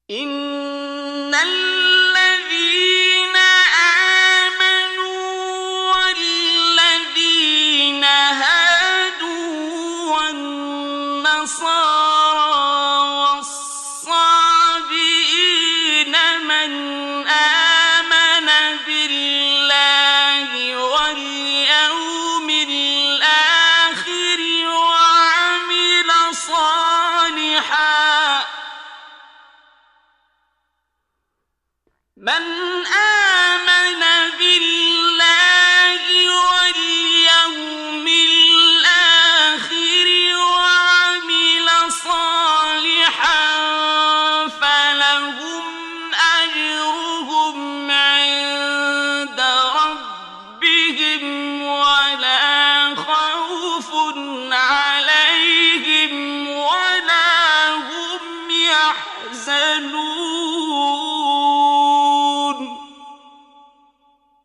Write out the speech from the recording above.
إن الذين آمنوا والذين هادوا والنصارى والصابئين من آمن بالله واليوم الآخر وعمل صالحا من